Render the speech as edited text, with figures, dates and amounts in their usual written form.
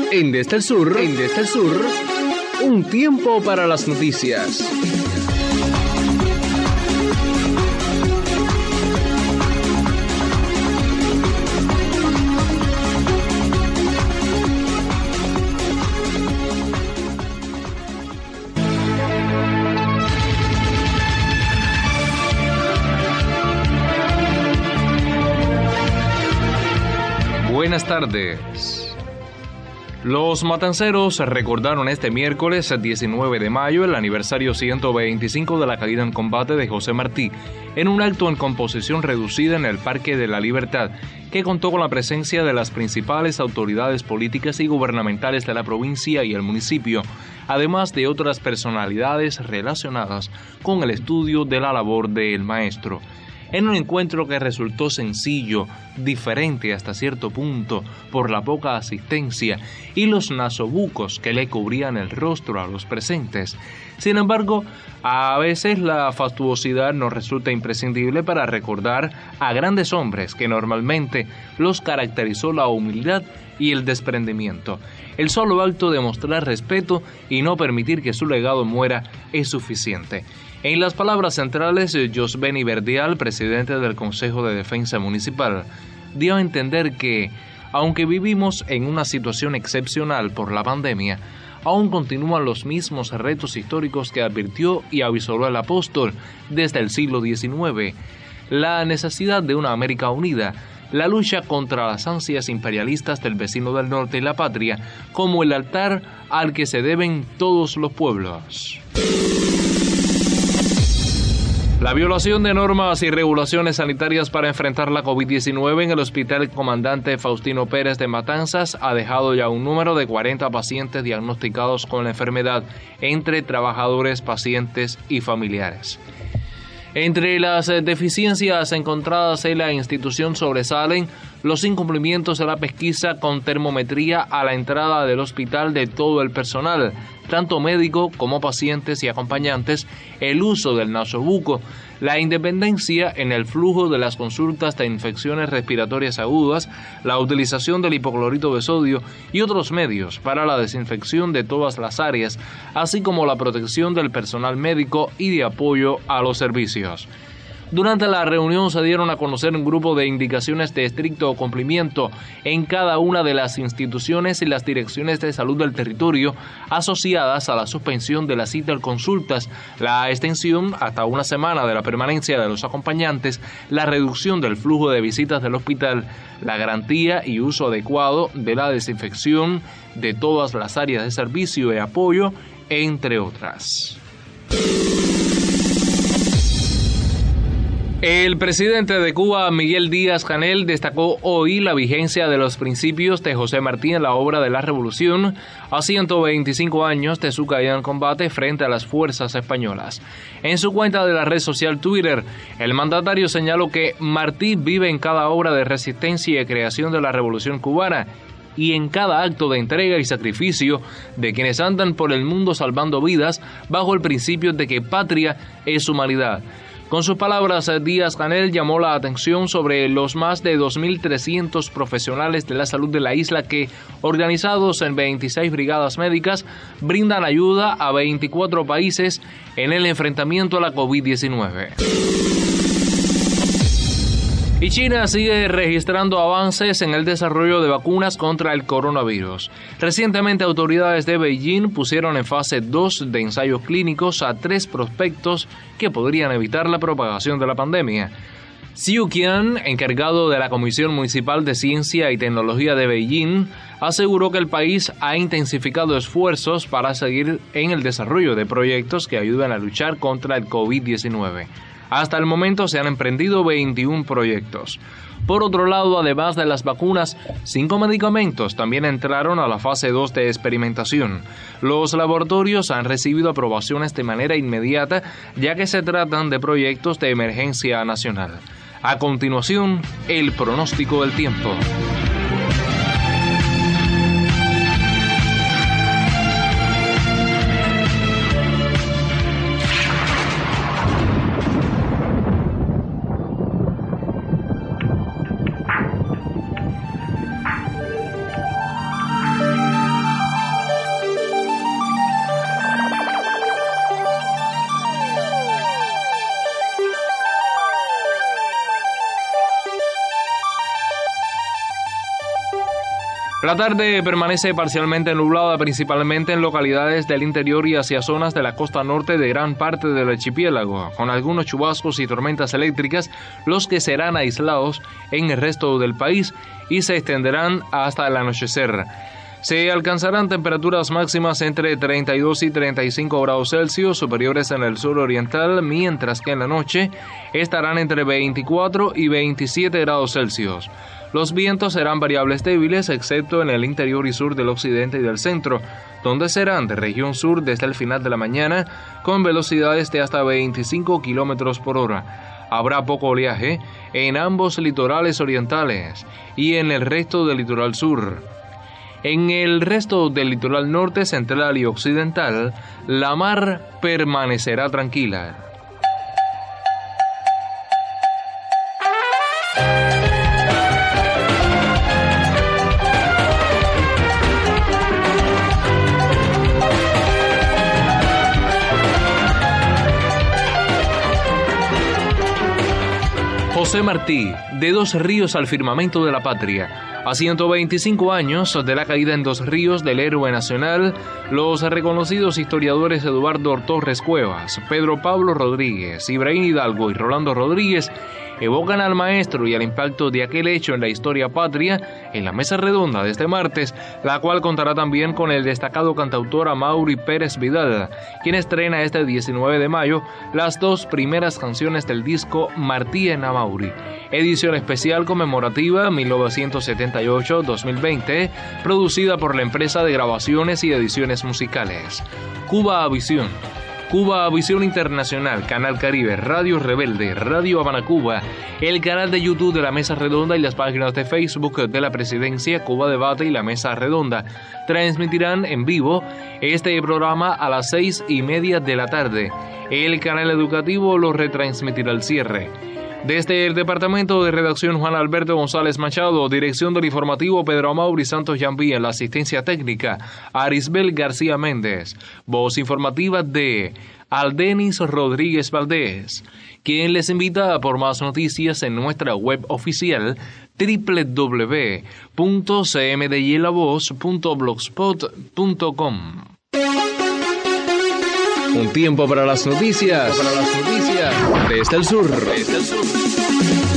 Desde el Sur, un tiempo para las noticias. Buenas tardes. Los matanceros recordaron este miércoles 19 de mayo el aniversario 125 de la caída en combate de José Martí, en un acto en composición reducida en el Parque de la Libertad, que contó con la presencia de las principales autoridades políticas y gubernamentales de la provincia y el municipio, además de otras personalidades relacionadas con el estudio de la labor del maestro. En un encuentro que resultó sencillo, diferente hasta cierto punto por la poca asistencia y los nasobucos que le cubrían el rostro a los presentes. Sin embargo, a veces la fastuosidad nos resulta imprescindible para recordar a grandes hombres que normalmente los caracterizó la humildad y el desprendimiento. El solo acto de mostrar respeto y no permitir que su legado muera es suficiente. En las palabras centrales, Josbeni Verdial, presidente del Consejo de Defensa Municipal, dio a entender que, aunque vivimos en una situación excepcional por la pandemia, aún continúan los mismos retos históricos que advirtió y avisoró el apóstol desde el siglo XIX. La necesidad de una América unida, la lucha contra las ansias imperialistas del vecino del norte y la patria, como el altar al que se deben todos los pueblos. La violación de normas y regulaciones sanitarias para enfrentar la COVID-19 en el Hospital Comandante Faustino Pérez de Matanzas ha dejado ya un número de 40 pacientes diagnosticados con la enfermedad, entre trabajadores, pacientes y familiares. Entre las deficiencias encontradas en la institución sobresalen los incumplimientos de la pesquisa con termometría a la entrada del hospital de todo el personal, tanto médico como pacientes y acompañantes, el uso del nasobuco, la independencia en el flujo de las consultas de infecciones respiratorias agudas, la utilización del hipoclorito de sodio y otros medios para la desinfección de todas las áreas, así como la protección del personal médico y de apoyo a los servicios. Durante la reunión se dieron a conocer un grupo de indicaciones de estricto cumplimiento en cada una de las instituciones y las direcciones de salud del territorio asociadas a la suspensión de la cita en consultas, la extensión hasta una semana de la permanencia de los acompañantes, la reducción del flujo de visitas del hospital, la garantía y uso adecuado de la desinfección de todas las áreas de servicio y apoyo, entre otras. El presidente de Cuba, Miguel Díaz-Canel, destacó hoy la vigencia de los principios de José Martí en la obra de la Revolución a 125 años de su caída en combate frente a las fuerzas españolas. En su cuenta de la red social Twitter, el mandatario señaló que Martí vive en cada obra de resistencia y creación de la Revolución cubana y en cada acto de entrega y sacrificio de quienes andan por el mundo salvando vidas bajo el principio de que patria es humanidad. Con sus palabras, Díaz-Canel llamó la atención sobre los más de 2.300 profesionales de la salud de la isla que, organizados en 26 brigadas médicas, brindan ayuda a 24 países en el enfrentamiento a la COVID-19. Y China sigue registrando avances en el desarrollo de vacunas contra el coronavirus. Recientemente, autoridades de Beijing pusieron en fase 2 de ensayos clínicos a 3 prospectos que podrían evitar la propagación de la pandemia. Xiu Qian, encargado de la Comisión Municipal de Ciencia y Tecnología de Beijing, aseguró que el país ha intensificado esfuerzos para seguir en el desarrollo de proyectos que ayuden a luchar contra el COVID-19. Hasta el momento se han emprendido 21 proyectos. Por otro lado, además de las vacunas, 5 medicamentos también entraron a la fase 2 de experimentación. Los laboratorios han recibido aprobaciones de manera inmediata, ya que se tratan de proyectos de emergencia nacional. A continuación, el pronóstico del tiempo. La tarde permanece parcialmente nublada, principalmente en localidades del interior y hacia zonas de la costa norte de gran parte del archipiélago, con algunos chubascos y tormentas eléctricas, los que serán aislados en el resto del país y se extenderán hasta el anochecer. Se alcanzarán temperaturas máximas entre 32 y 35 grados Celsius, superiores en el sur oriental, mientras que en la noche estarán entre 24 y 27 grados Celsius. Los vientos serán variables débiles, excepto en el interior y sur del occidente y del centro, donde serán de región sur desde el final de la mañana, con velocidades de hasta 25 kilómetros por hora. Habrá poco oleaje en ambos litorales orientales y en el resto del litoral sur. En el resto del litoral norte, central y occidental, la mar permanecerá tranquila. José Martí, de Dos Ríos al firmamento de la patria. A 125 años de la caída en Dos Ríos del héroe nacional, los reconocidos historiadores Eduardo Torres Cuevas, Pedro Pablo Rodríguez, Ibrahim Hidalgo y Rolando Rodríguez evocan al maestro y al impacto de aquel hecho en la historia patria en la mesa redonda de este martes, la cual contará también con el destacado cantautor Amaury Pérez Vidal, quien estrena este 19 de mayo las dos primeras canciones del disco Martí en Amaury, edición especial conmemorativa 1978-2020, producida por la empresa de grabaciones y ediciones musicales Cuba Visión. Cuba Visión Internacional, Canal Caribe, Radio Rebelde, Radio Habana Cuba, el canal de YouTube de la Mesa Redonda y las páginas de Facebook de la Presidencia, Cuba Debate y la Mesa Redonda transmitirán en vivo este programa a las 6:30 de la tarde. El canal educativo lo retransmitirá al cierre. Desde el Departamento de Redacción, Juan Alberto González Machado, dirección del informativo Pedro Amaury Santos Yambí, en la asistencia técnica Arisbel García Méndez, voz informativa de Aldenis Rodríguez Valdés, quien les invita a por más noticias en nuestra web oficial www.cmdylavoz.blogspot.com. Un tiempo para las noticias. Desde el sur.